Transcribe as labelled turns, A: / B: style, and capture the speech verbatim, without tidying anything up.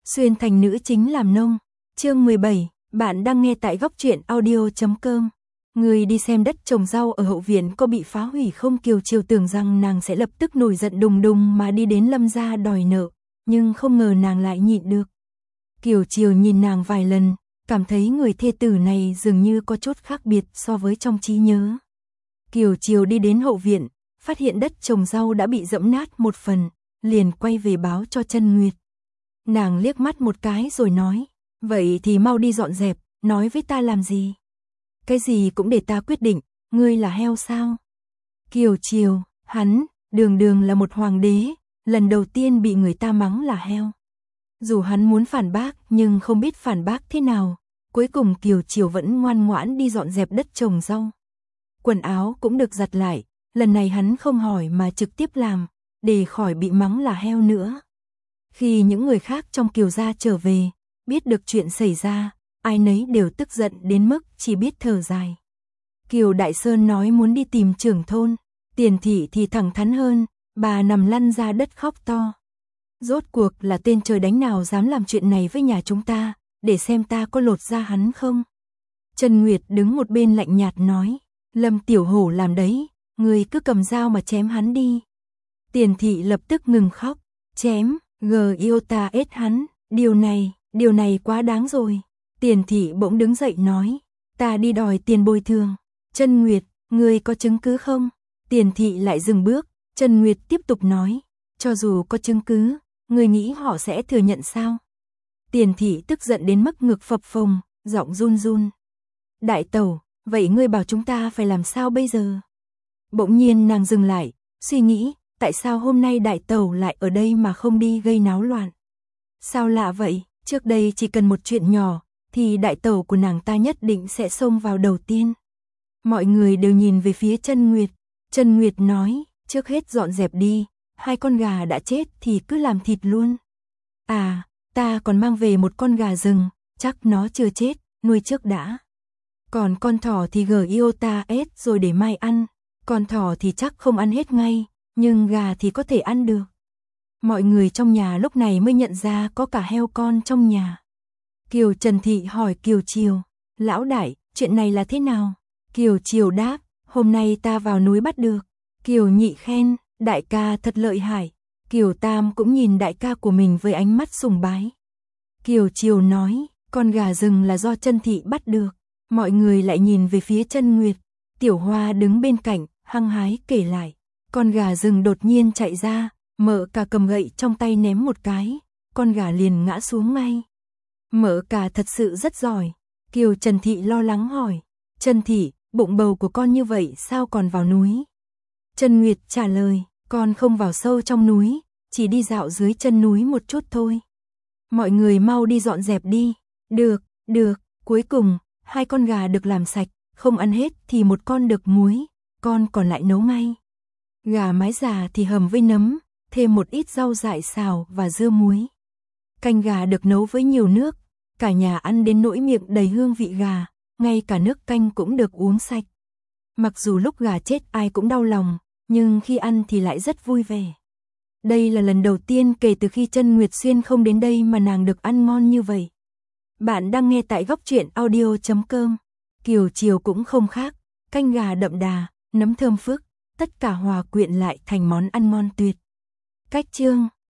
A: Xuyên thành nữ chính làm nông. Chương mười bảy, bạn đang nghe tại góc truyện audio chấm com. Người đi xem đất trồng rau ở hậu viện có bị phá hủy không? Kiều Chiều tưởng rằng nàng sẽ lập tức nổi giận đùng đùng mà đi đến Lâm gia đòi nợ, nhưng không ngờ nàng lại nhịn được. Kiều Chiều nhìn nàng vài lần, cảm thấy người thê tử này dường như có chút khác biệt so với trong trí nhớ. Kiều Chiều đi đến hậu viện, phát hiện đất trồng rau đã bị dẫm nát một phần, liền quay về báo cho Chân Nguyệt. Nàng liếc mắt một cái rồi nói, vậy thì mau đi dọn dẹp, nói với ta làm gì? Cái gì cũng để ta quyết định, ngươi là heo sao? Kiều Chiều, hắn, đường đường là một hoàng đế, lần đầu tiên bị người ta mắng là heo. Dù hắn muốn phản bác nhưng không biết phản bác thế nào, cuối cùng Kiều Chiều vẫn ngoan ngoãn đi dọn dẹp đất trồng rau. Quần áo cũng được giặt lại, lần này hắn không hỏi mà trực tiếp làm, để khỏi bị mắng là heo nữa. Khi những người khác trong Kiều gia trở về, biết được chuyện xảy ra, ai nấy đều tức giận đến mức chỉ biết thở dài. Kiều Đại Sơn nói muốn đi tìm trưởng thôn, Tiền Thị thì thẳng thắn hơn, bà nằm lăn ra đất khóc to. Rốt cuộc là tên trời đánh nào dám làm chuyện này với nhà chúng ta, để xem ta có lột da hắn không? Trần Nguyệt đứng một bên lạnh nhạt nói, Lâm Tiểu Hổ làm đấy, người cứ cầm dao mà chém hắn đi. Tiền Thị lập tức ngừng khóc, chém, gờ yêu ta ết hắn, điều này, điều này quá đáng rồi. Tiền Thị bỗng đứng dậy nói, ta đi đòi tiền bồi thường. Trần Nguyệt, ngươi có chứng cứ không? Tiền Thị lại dừng bước, Trần Nguyệt tiếp tục nói, cho dù có chứng cứ, ngươi nghĩ họ sẽ thừa nhận sao? Tiền Thị tức giận đến mức ngực phập phồng, giọng run run. Đại tẩu, vậy ngươi bảo chúng ta phải làm sao bây giờ? Bỗng nhiên nàng dừng lại, suy nghĩ, tại sao hôm nay đại tẩu lại ở đây mà không đi gây náo loạn? Sao lạ vậy, trước đây chỉ cần một chuyện nhỏ, thì đại tẩu của nàng ta nhất định sẽ xông vào đầu tiên. Mọi người đều nhìn về phía Trần Nguyệt. Trần Nguyệt nói, trước hết dọn dẹp đi, hai con gà đã chết thì cứ làm thịt luôn. À, ta còn mang về một con gà rừng, chắc nó chưa chết, nuôi trước đã. Còn con thỏ thì gửi yêu ta ết rồi để mai ăn, con thỏ thì chắc không ăn hết ngay, nhưng gà thì có thể ăn được. Mọi người trong nhà lúc này mới nhận ra có cả heo con trong nhà. Kiều Trần Thị hỏi Kiều Chiều, lão đại, chuyện này là thế nào? Kiều Chiều đáp, hôm nay ta vào núi bắt được. Kiều Nhị khen, đại ca thật lợi hại. Kiều Tam cũng nhìn đại ca của mình với ánh mắt sùng bái. Kiều Chiều nói, con gà rừng là do Trần Thị bắt được. Mọi người lại nhìn về phía Trần Nguyệt. Tiểu Hoa đứng bên cạnh, hăng hái kể lại. Con gà rừng đột nhiên chạy ra, Mợ Cả cầm gậy trong tay ném một cái, con gà liền ngã xuống ngay. Mợ Cả thật sự rất giỏi. Kiều Trần Thị lo lắng hỏi, Trần Thị, bụng bầu của con như vậy sao còn vào núi? Trần Nguyệt trả lời, con không vào sâu trong núi, chỉ đi dạo dưới chân núi một chút thôi. Mọi người mau đi dọn dẹp đi. Được, được, cuối cùng, hai con gà được làm sạch, không ăn hết thì một con được muối, con còn lại nấu ngay. Gà mái già thì hầm với nấm, thêm một ít rau dại xào và dưa muối. Canh gà được nấu với nhiều nước, cả nhà ăn đến nỗi miệng đầy hương vị gà, ngay cả nước canh cũng được uống sạch. Mặc dù lúc gà chết ai cũng đau lòng, nhưng khi ăn thì lại rất vui vẻ. Đây là lần đầu tiên kể từ khi Trân Nguyệt Xuyên không đến đây mà nàng được ăn ngon như vậy. Bạn đang nghe tại góc truyện audio chấm com. Kiều Chiều cũng không khác, canh gà đậm đà, nấm thơm phức, tất cả hòa quyện lại thành món ăn ngon tuyệt. Cách chương